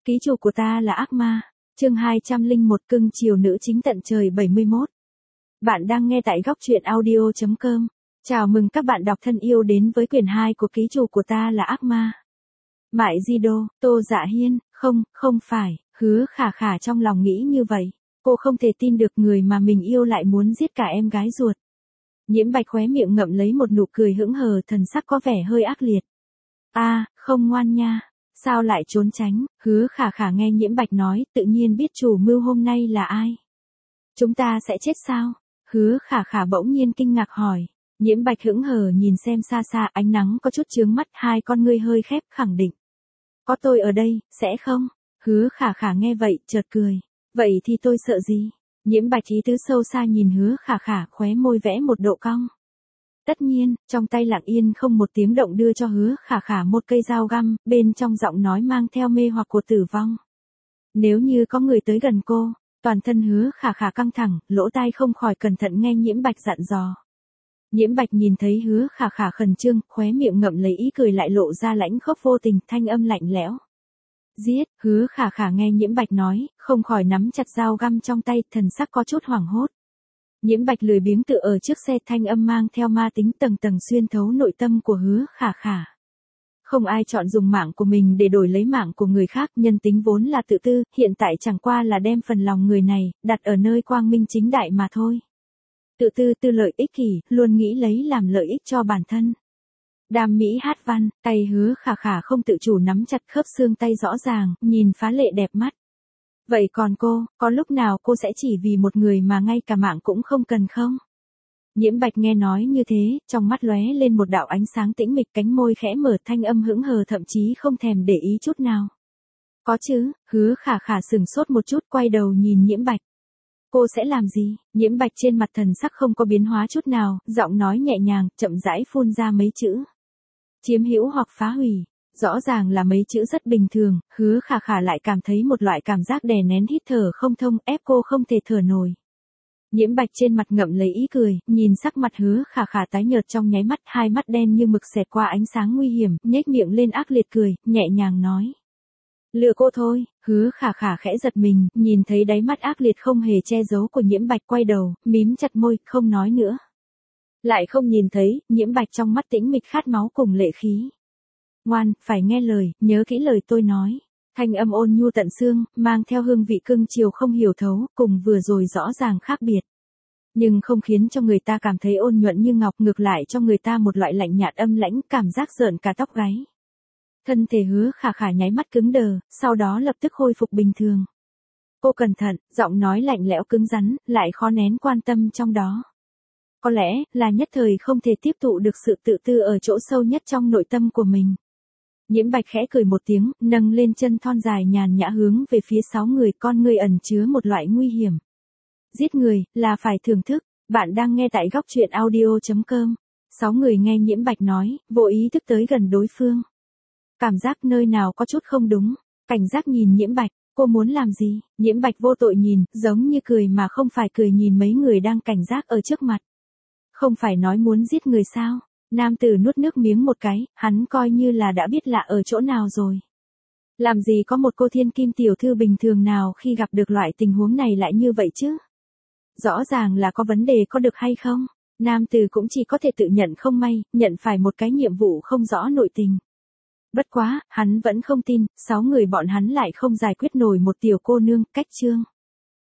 Ký chủ của ta là ác ma. Chương 201 cưng chiều nữ chính tận trời 71. Bạn đang nghe tại góc truyện audio.com. Chào mừng các bạn đọc thân yêu đến với quyển 2 của Ký chủ của ta là ác ma. Mại Di Đô, Tô Dạ Hiên, không phải, Hứa Khả Khả trong lòng nghĩ như vậy. Cô không thể tin được người mà mình yêu lại muốn giết cả em gái ruột. Nhiễm Bạch khóe miệng ngậm lấy một nụ cười hững hờ, thần sắc có vẻ hơi ác liệt. Không ngoan nha. Sao lại trốn tránh? Hứa Khả Khả nghe Nhiễm Bạch nói, tự nhiên biết chủ mưu hôm nay là ai. Chúng ta sẽ chết sao? Hứa Khả Khả bỗng nhiên kinh ngạc hỏi. Nhiễm Bạch hững hờ nhìn xem xa xa, ánh nắng có chút chướng mắt, hai con ngươi hơi khép, khẳng định. Có tôi ở đây, sẽ không? Hứa Khả Khả nghe vậy, chợt cười. Vậy thì tôi sợ gì? Nhiễm Bạch ý tứ sâu xa nhìn Hứa Khả Khả, khóe môi vẽ một độ cong. Tất nhiên, trong tay lặng yên không một tiếng động đưa cho Hứa Khả Khả một cây dao găm, bên trong giọng nói mang theo mê hoặc của tử vong. Nếu như có người tới gần cô, toàn thân Hứa Khả Khả căng thẳng, lỗ tai không khỏi cẩn thận nghe Nhiễm Bạch dặn dò. Nhiễm Bạch nhìn thấy Hứa Khả Khả khẩn trương, khóe miệng ngậm lấy ý cười lại lộ ra lãnh khốc vô tình, thanh âm lạnh lẽo. Giết, Hứa Khả Khả nghe Nhiễm Bạch nói, không khỏi nắm chặt dao găm trong tay, thần sắc có chút hoảng hốt. Nhiễm Bạch lười biếng tựa ở trước xe, thanh âm mang theo ma tính tầng tầng xuyên thấu nội tâm của Hứa Khả Khả. Không ai chọn dùng mạng của mình để đổi lấy mạng của người khác, nhân tính vốn là tự tư, hiện tại chẳng qua là đem phần lòng người này, đặt ở nơi quang minh chính đại mà thôi. Tự tư tư lợi ích kỷ, luôn nghĩ lấy làm lợi ích cho bản thân. Đam mỹ hát văn, tay Hứa Khả Khả không tự chủ nắm chặt khớp xương tay rõ ràng, nhìn phá lệ đẹp mắt. Vậy còn cô, có lúc nào cô sẽ chỉ vì một người mà ngay cả mạng cũng không cần không? Nhiễm Bạch nghe nói như thế, trong mắt lóe lên một đạo ánh sáng tĩnh mịch, cánh môi khẽ mở, thanh âm hững hờ thậm chí không thèm để ý chút nào. Có chứ, Hứa Khả Khả sừng sốt một chút, quay đầu nhìn Nhiễm Bạch. Cô sẽ làm gì? Nhiễm Bạch trên mặt thần sắc không có biến hóa chút nào, giọng nói nhẹ nhàng, chậm rãi phun ra mấy chữ. Chiếm hữu hoặc phá hủy. Rõ ràng là mấy chữ rất bình thường, Hứa Khả Khả lại cảm thấy một loại cảm giác đè nén hít thở không thông, ép cô không thể thở nổi. Nhiễm Bạch trên mặt ngậm lấy ý cười, nhìn sắc mặt Hứa Khả Khả tái nhợt trong nháy mắt, hai mắt đen như mực xẹt qua ánh sáng nguy hiểm, nhếch miệng lên ác liệt cười, nhẹ nhàng nói. Lừa cô thôi. Hứa Khả Khả khẽ giật mình, nhìn thấy đáy mắt ác liệt không hề che giấu của Nhiễm Bạch, quay đầu, mím chặt môi, không nói nữa. Lại không nhìn thấy, Nhiễm Bạch trong mắt tĩnh mịch khát máu cùng lệ khí. Ngoan, phải nghe lời, nhớ kỹ lời tôi nói. Thanh âm ôn nhu tận xương, mang theo hương vị cưng chiều không hiểu thấu, cùng vừa rồi rõ ràng khác biệt. Nhưng không khiến cho người ta cảm thấy ôn nhuận như ngọc, ngược lại cho người ta một loại lạnh nhạt âm lãnh, cảm giác rợn cả tóc gáy. Thân thể Hứa Khả Khả nháy mắt cứng đờ, sau đó lập tức khôi phục bình thường. Cô cẩn thận, giọng nói lạnh lẽo cứng rắn, lại khó nén quan tâm trong đó. Có lẽ, là nhất thời không thể tiếp thụ được sự tự tư ở chỗ sâu nhất trong nội tâm của mình. Nhiễm Bạch khẽ cười một tiếng, nâng lên chân thon dài nhàn nhã hướng về phía 6 người, con người ẩn chứa một loại nguy hiểm. Giết người, là phải thưởng thức. Bạn đang nghe tại góc truyện audio.com. 6 người nghe Nhiễm Bạch nói, vô ý thức tới gần đối phương. Cảm giác nơi nào có chút không đúng, cảnh giác nhìn Nhiễm Bạch, cô muốn làm gì? Nhiễm Bạch vô tội nhìn, giống như cười mà không phải cười nhìn mấy người đang cảnh giác ở trước mặt. Không phải nói muốn giết người sao? Nam tử nuốt nước miếng một cái, hắn coi như là đã biết lạ ở chỗ nào rồi. Làm gì có một cô thiên kim tiểu thư bình thường nào khi gặp được loại tình huống này lại như vậy chứ? Rõ ràng là có vấn đề, có được hay không? Nam tử cũng chỉ có thể tự nhận không may, nhận phải một cái nhiệm vụ không rõ nội tình. Bất quá, hắn vẫn không tin, 6 người bọn hắn lại không giải quyết nổi một tiểu cô nương, cách chương.